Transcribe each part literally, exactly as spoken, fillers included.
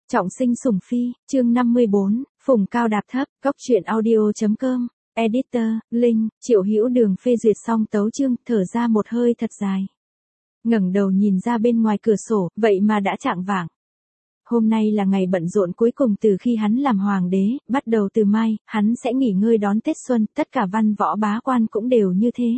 Trọng sinh sủng phi, chương năm mươi bốn, phùng cao đạp thấp, cốc truyện audio.com, editor, Linh, Triệu Hữu Đường phê duyệt xong tấu chương, thở ra một hơi thật dài. Ngẩng đầu nhìn ra bên ngoài cửa sổ, vậy mà đã chạng vạng. Hôm nay là ngày bận rộn cuối cùng từ khi hắn làm hoàng đế, bắt đầu từ mai, hắn sẽ nghỉ ngơi đón Tết Xuân, tất cả văn võ bá quan cũng đều như thế.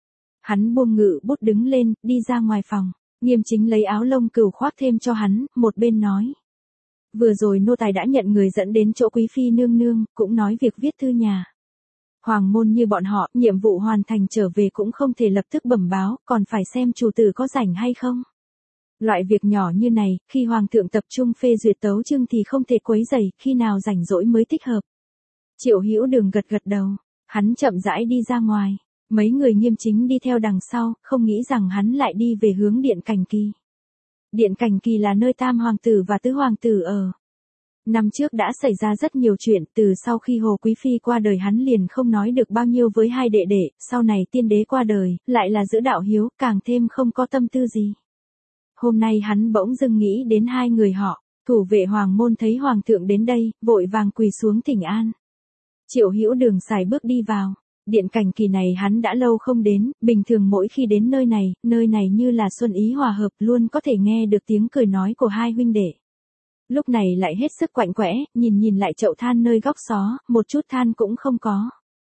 Hắn buông ngự bút đứng lên, đi ra ngoài phòng, Nghiêm Chính lấy áo lông cừu khoác thêm cho hắn, một bên nói. Vừa rồi nô tài đã nhận người dẫn đến chỗ quý phi nương nương, cũng nói việc viết thư nhà. Hoàng môn như bọn họ, nhiệm vụ hoàn thành trở về cũng không thể lập tức bẩm báo, còn phải xem chủ tử có rảnh hay không. Loại việc nhỏ như này, khi hoàng thượng tập trung phê duyệt tấu chương thì không thể quấy rầy, khi nào rảnh rỗi mới thích hợp. Triệu Hữu Đường gật gật đầu, hắn chậm rãi đi ra ngoài, mấy người Nghiêm Chính đi theo đằng sau, không nghĩ rằng hắn lại đi về hướng Điện Cảnh Kỳ. Điện Cảnh Kỳ là nơi tam hoàng tử và tứ hoàng tử ở. Năm trước đã xảy ra rất nhiều chuyện, từ sau khi Hồ Quý Phi qua đời hắn liền không nói được bao nhiêu với hai đệ đệ, sau này tiên đế qua đời, lại là giữ đạo hiếu, càng thêm không có tâm tư gì. Hôm nay hắn bỗng dưng nghĩ đến hai người họ, thủ vệ hoàng môn thấy hoàng thượng đến đây, vội vàng quỳ xuống thỉnh an. Triệu Hữu Đường xài bước đi vào. Điện Cảnh Kỳ này hắn đã lâu không đến, bình thường mỗi khi đến nơi này, nơi này như là xuân ý hòa hợp, luôn có thể nghe được tiếng cười nói của hai huynh đệ. Lúc này lại hết sức quạnh quẽ, nhìn nhìn lại chậu than nơi góc xó, một chút than cũng không có.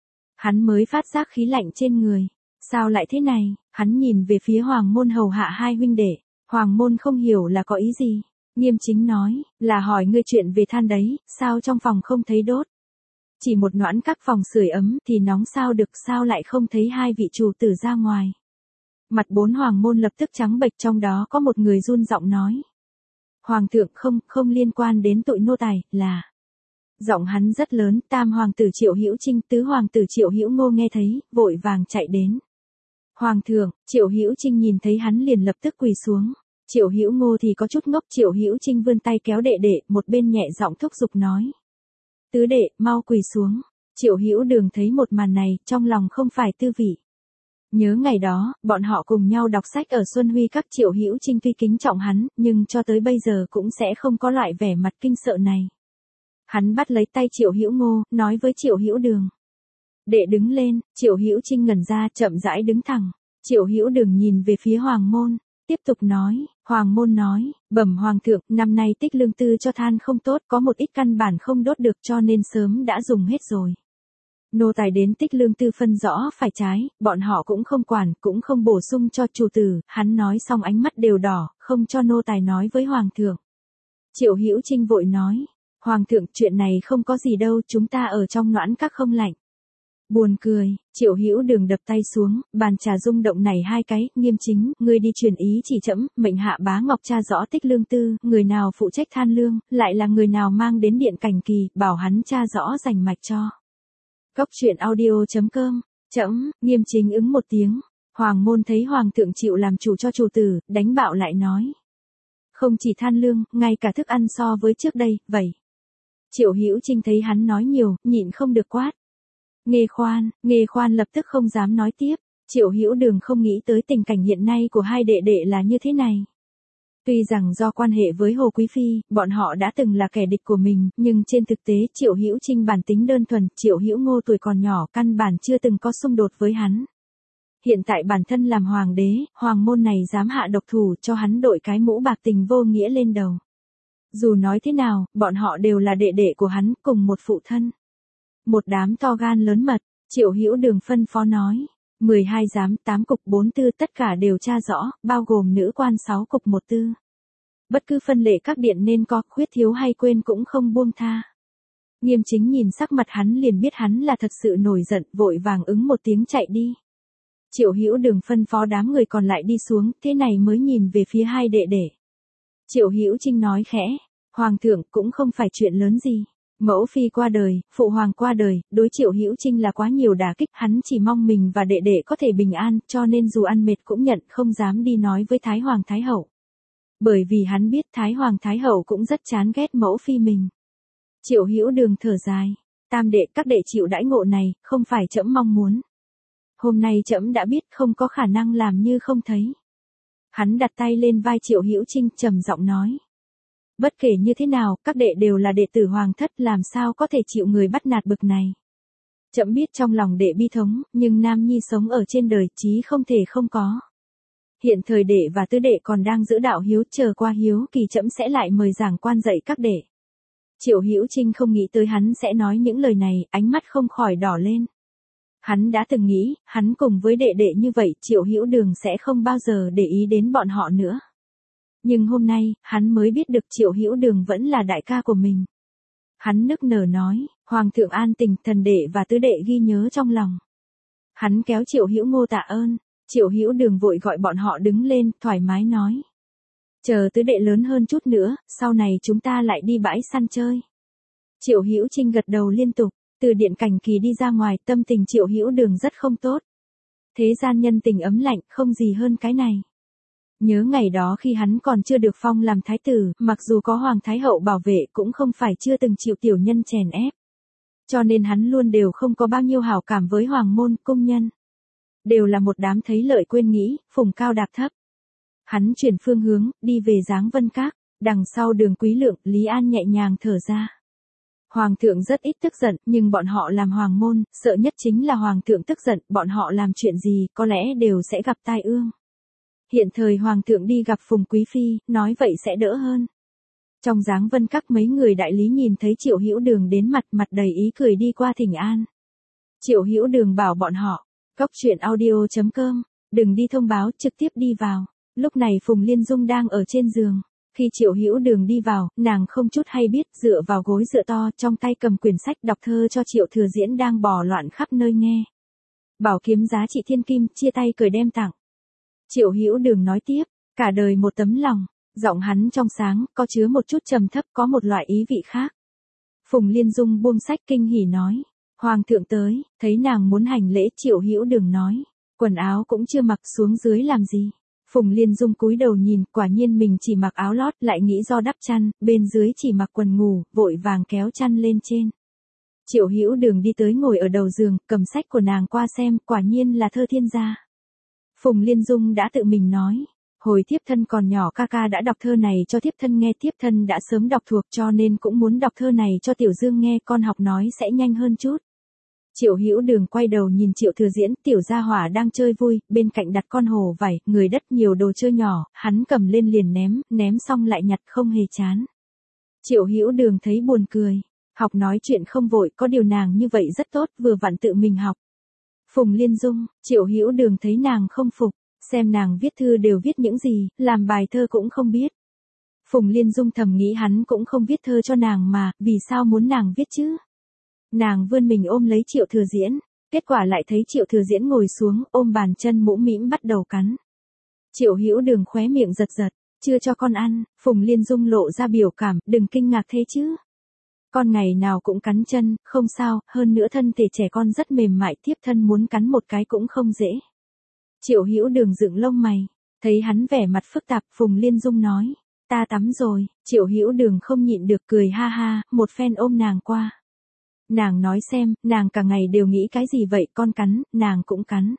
Hắn mới phát giác khí lạnh trên người. Sao lại thế này? Hắn nhìn về phía hoàng môn hầu hạ hai huynh đệ. Hoàng môn không hiểu là có ý gì. Nghiêm Chính nói, là hỏi ngươi chuyện về than đấy, sao trong phòng không thấy đốt? Chỉ một noãn các phòng sưởi ấm thì nóng sao được, sao lại không thấy hai vị chủ tử ra ngoài. Mặt bốn hoàng môn lập tức trắng bệch, trong đó có một người run giọng nói. Hoàng thượng không, không liên quan đến tội nô tài, là. Giọng hắn rất lớn, tam hoàng tử Triệu Hữu Trinh, tứ hoàng tử Triệu Hữu Ngô nghe thấy, vội vàng chạy đến. Hoàng thượng, Triệu Hữu Trinh nhìn thấy hắn liền lập tức quỳ xuống. Triệu Hữu Ngô thì có chút ngốc, Triệu Hữu Trinh vươn tay kéo đệ đệ, một bên nhẹ giọng thúc giục nói. Tứ đệ, mau quỳ xuống. Triệu Hữu Đường thấy một màn này, trong lòng không phải tư vị. Nhớ ngày đó, bọn họ cùng nhau đọc sách ở Xuân Huy các. Triệu Hữu Trinh tuy kính trọng hắn, nhưng cho tới bây giờ cũng sẽ không có loại vẻ mặt kinh sợ này. Hắn bắt lấy tay Triệu Hữu Ngô, nói với Triệu Hữu Đường. Đệ đứng lên. Triệu Hữu Trinh ngẩn ra, chậm rãi đứng thẳng. Triệu Hữu Đường nhìn về phía hoàng môn, tiếp tục nói. Hoàng môn nói, bẩm hoàng thượng, năm nay tích lương tư cho than không tốt, có một ít căn bản không đốt được cho nên sớm đã dùng hết rồi. Nô tài đến tích lương tư phân rõ phải trái, bọn họ cũng không quản, cũng không bổ sung cho chủ tử. Hắn nói xong ánh mắt đều đỏ, không cho nô tài nói với hoàng thượng. Triệu Hữu Trinh vội nói, hoàng thượng, chuyện này không có gì đâu, chúng ta ở trong noãn các không lạnh. Buồn cười. Triệu Hữu Đường đập tay xuống, bàn trà rung động này hai cái. Nghiêm Chính, ngươi đi truyền ý chỉ trẫm, mệnh Hạ Bá Ngọc tra rõ tích lương tư, người nào phụ trách than lương, lại là người nào mang đến Điện Cảnh Kỳ, bảo hắn tra rõ rành mạch cho. Cốc truyện audio.com, trẫm. Nghiêm Chính ứng một tiếng. Hoàng môn thấy hoàng thượng chịu làm chủ cho chủ tử, đánh bạo lại nói. Không chỉ than lương, ngay cả thức ăn so với trước đây, vậy. Triệu Hữu Trinh thấy hắn nói nhiều, nhịn không được quát. Nghê khoan. Nghê khoan lập tức không dám nói tiếp. Triệu Hữu Đường không nghĩ tới tình cảnh hiện nay của hai đệ đệ là như thế này. Tuy rằng do quan hệ với Hồ Quý Phi, bọn họ đã từng là kẻ địch của mình, nhưng trên thực tế Triệu Hữu Trinh bản tính đơn thuần, Triệu Hữu Ngô tuổi còn nhỏ, căn bản chưa từng có xung đột với hắn. Hiện tại bản thân làm hoàng đế, hoàng môn này dám hạ độc thủ cho hắn đội cái mũ bạc tình vô nghĩa lên đầu. Dù nói thế nào, bọn họ đều là đệ đệ của hắn, cùng một phụ thân. Một đám to gan lớn mật. Triệu Hữu Đường phân phó nói. mười hai giám, tám cục, bốn tư tất cả đều tra rõ, bao gồm nữ quan sáu cục một tư. Bất cứ phân lệ các điện nên có, khuyết thiếu hay quên cũng không buông tha. Nghiêm Chính nhìn sắc mặt hắn liền biết hắn là thật sự nổi giận, vội vàng ứng một tiếng chạy đi. Triệu Hữu Đường phân phó đám người còn lại đi xuống, thế này mới nhìn về phía hai đệ đệ. Triệu Hữu Trinh nói khẽ. Hoàng thượng, cũng không phải chuyện lớn gì. Mẫu phi qua đời, phụ hoàng qua đời, đối Triệu Hữu Trinh là quá nhiều đả kích, hắn chỉ mong mình và đệ đệ có thể bình an, cho nên dù ăn mệt cũng nhận, không dám đi nói với Thái Hoàng Thái Hậu. Bởi vì hắn biết Thái Hoàng Thái Hậu cũng rất chán ghét mẫu phi mình. Triệu Hữu Đường thở dài, tam đệ, các đệ chịu đãi ngộ này, không phải trẫm mong muốn. Hôm nay trẫm đã biết không có khả năng làm như không thấy. Hắn đặt tay lên vai Triệu Hữu Trinh, trầm giọng nói. Bất kể như thế nào, các đệ đều là đệ tử hoàng thất, làm sao có thể chịu người bắt nạt bực này. Trẫm biết trong lòng đệ bi thống, nhưng nam nhi sống ở trên đời, chí không thể không có. Hiện thời đệ và tứ đệ còn đang giữ đạo hiếu, chờ qua hiếu kỳ trẫm sẽ lại mời giảng quan dạy các đệ. Triệu Hữu Trinh không nghĩ tới hắn sẽ nói những lời này, ánh mắt không khỏi đỏ lên. Hắn đã từng nghĩ, hắn cùng với đệ đệ như vậy, Triệu Hữu Đường sẽ không bao giờ để ý đến bọn họ nữa. Nhưng hôm nay, hắn mới biết được Triệu Hữu Đường vẫn là đại ca của mình. Hắn nức nở nói, Hoàng thượng an tình, thần đệ và tứ đệ ghi nhớ trong lòng. Hắn kéo Triệu Hữu Ngô tạ ơn, Triệu Hữu Đường vội gọi bọn họ đứng lên, thoải mái nói. Chờ tứ đệ lớn hơn chút nữa, sau này chúng ta lại đi bãi săn chơi. Triệu Hữu Trinh gật đầu liên tục, từ điện cảnh kỳ đi ra ngoài, tâm tình Triệu Hữu Đường rất không tốt. Thế gian nhân tình ấm lạnh, không gì hơn cái này. Nhớ ngày đó khi hắn còn chưa được phong làm thái tử, mặc dù có Hoàng Thái Hậu bảo vệ cũng không phải chưa từng chịu tiểu nhân chèn ép. Cho nên hắn luôn đều không có bao nhiêu hảo cảm với hoàng môn, cung nhân. Đều là một đám thấy lợi quên nghĩ, phùng cao đạp thấp. Hắn chuyển phương hướng, đi về Giáng Vân Các, đằng sau Đường Quý Lượng, Lý An nhẹ nhàng thở ra. Hoàng thượng rất ít tức giận, nhưng bọn họ làm hoàng môn, sợ nhất chính là hoàng thượng tức giận, bọn họ làm chuyện gì, có lẽ đều sẽ gặp tai ương. Hiện thời hoàng thượng đi gặp Phùng Quý Phi, nói vậy sẽ đỡ hơn. Trong Giáng Vân Các mấy người đại lý nhìn thấy Triệu Hữu Đường đến mặt mặt đầy ý cười đi qua thỉnh an. Triệu Hữu Đường bảo bọn họ, cóc truyện audio chấm com, đừng đi thông báo, trực tiếp đi vào. Lúc này Phùng Liên Dung đang ở trên giường. Khi Triệu Hữu Đường đi vào, nàng không chút hay biết, dựa vào gối dựa to, trong tay cầm quyển sách đọc thơ cho Triệu Thừa Diễn đang bò loạn khắp nơi nghe. Bảo kiếm giá trị thiên kim, chia tay cười đem tặng. Triệu Hữu Đường nói tiếp, cả đời một tấm lòng, giọng hắn trong sáng, có chứa một chút trầm thấp, có một loại ý vị khác. Phùng Liên Dung buông sách kinh hỉ nói, Hoàng thượng tới, thấy nàng muốn hành lễ, Triệu Hữu Đường nói, quần áo cũng chưa mặc, xuống dưới làm gì. Phùng Liên Dung cúi đầu nhìn, quả nhiên mình chỉ mặc áo lót, lại nghĩ do đắp chăn, bên dưới chỉ mặc quần ngủ, vội vàng kéo chăn lên trên. Triệu Hữu Đường đi tới ngồi ở đầu giường, cầm sách của nàng qua xem, quả nhiên là thơ thiên gia. Phùng Liên Dung đã tự mình nói, hồi thiếp thân còn nhỏ ca ca đã đọc thơ này cho thiếp thân nghe, thiếp thân đã sớm đọc thuộc cho nên cũng muốn đọc thơ này cho Tiểu Dương nghe, con học nói sẽ nhanh hơn chút. Triệu Hữu Đường quay đầu nhìn Triệu Thừa Diễn, tiểu gia hỏa đang chơi vui, bên cạnh đặt con hổ vảy, người đất nhiều đồ chơi nhỏ, hắn cầm lên liền ném, ném xong lại nhặt không hề chán. Triệu Hữu Đường thấy buồn cười, học nói chuyện không vội, có điều nàng như vậy rất tốt, vừa vặn tự mình học. Phùng Liên Dung, Triệu Hữu Đường thấy nàng không phục, xem nàng viết thư đều viết những gì, làm bài thơ cũng không biết. Phùng Liên Dung thầm nghĩ hắn cũng không viết thơ cho nàng mà, vì sao muốn nàng viết chứ? Nàng vươn mình ôm lấy Triệu Thừa Diễn, kết quả lại thấy Triệu Thừa Diễn ngồi xuống, ôm bàn chân mũm mĩm bắt đầu cắn. Triệu Hữu Đường khóe miệng giật giật, chưa cho con ăn, Phùng Liên Dung lộ ra biểu cảm, đừng kinh ngạc thế chứ. Con ngày nào cũng cắn chân, không sao, hơn nữa thân thể trẻ con rất mềm mại, thiếp thân muốn cắn một cái cũng không dễ. Triệu Hữu Đường dựng lông mày, thấy hắn vẻ mặt phức tạp, Phùng Liên Dung nói, ta tắm rồi, Triệu Hữu Đường không nhịn được cười ha ha, một phen ôm nàng qua. Nàng nói xem, nàng cả ngày đều nghĩ cái gì vậy, con cắn, nàng cũng cắn.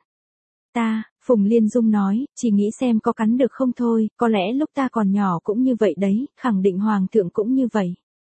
Ta, Phùng Liên Dung nói, chỉ nghĩ xem có cắn được không thôi, có lẽ lúc ta còn nhỏ cũng như vậy đấy, khẳng định Hoàng thượng cũng như vậy.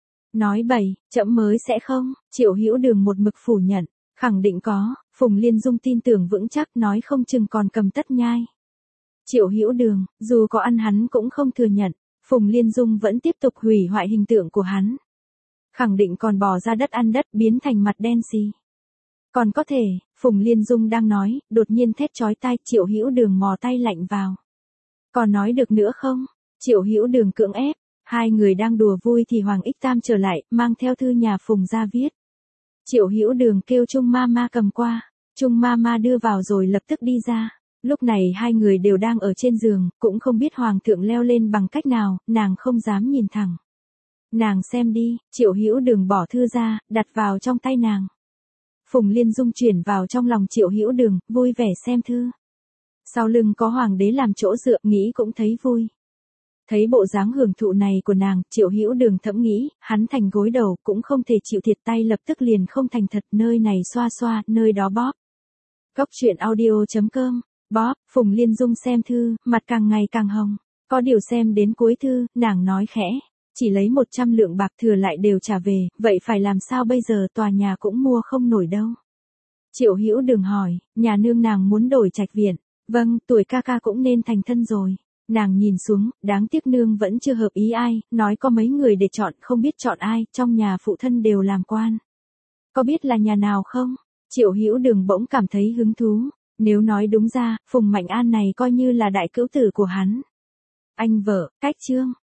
Nói bậy, trẫm mới sẽ không, Triệu Hữu Đường một mực phủ nhận, khẳng định có, Phùng Liên Dung tin tưởng vững chắc, nói không chừng còn cầm tất nhai. Triệu Hữu Đường, dù có ăn hắn cũng không thừa nhận, Phùng Liên Dung vẫn tiếp tục hủy hoại hình tượng của hắn. Khẳng định còn bò ra đất ăn đất, biến thành mặt đen xì. Còn có thể, Phùng Liên Dung đang nói, đột nhiên thét chói tai, Triệu Hữu Đường mò tay lạnh vào. Còn nói được nữa không? Triệu Hữu Đường cưỡng ép, hai người đang đùa vui thì Hoàng Ích Tam trở lại, mang theo thư nhà Phùng ra viết. Triệu Hữu Đường kêu Trung Ma Ma cầm qua, Trung Ma Ma đưa vào rồi lập tức đi ra. Lúc này hai người đều đang ở trên giường, cũng không biết Hoàng thượng leo lên bằng cách nào, nàng không dám nhìn thẳng. Nàng xem đi, Triệu Hữu Đường bỏ thư ra, đặt vào trong tay nàng. Phùng Liên Dung chuyển vào trong lòng Triệu Hữu Đường, vui vẻ xem thư. Sau lưng có hoàng đế làm chỗ dựa, nghĩ cũng thấy vui. Thấy bộ dáng hưởng thụ này của nàng, Triệu Hữu Đường thẫm nghĩ, hắn thành gối đầu, cũng không thể chịu thiệt, tay lập tức liền không thành thật, nơi này xoa xoa, nơi đó bóp. Cóc truyện audio chấm com, bóp, Phùng Liên Dung xem thư, mặt càng ngày càng hồng. Có điều xem đến cuối thư, nàng nói khẽ, chỉ lấy một trăm lượng bạc thừa lại đều trả về, vậy phải làm sao bây giờ, tòa nhà cũng mua không nổi đâu. Triệu Hữu Đường hỏi, nhà nương nàng muốn đổi trạch viện, vâng, tuổi ca ca cũng nên thành thân rồi. Nàng nhìn xuống, đáng tiếc nương vẫn chưa hợp ý ai, nói có mấy người để chọn, không biết chọn ai, trong nhà phụ thân đều làm quan. Có biết là nhà nào không? Triệu Hữu Đường bỗng cảm thấy hứng thú, nếu nói đúng ra, Phùng Mạnh An này coi như là đại cữu tử của hắn. Anh vợ, cách Trương,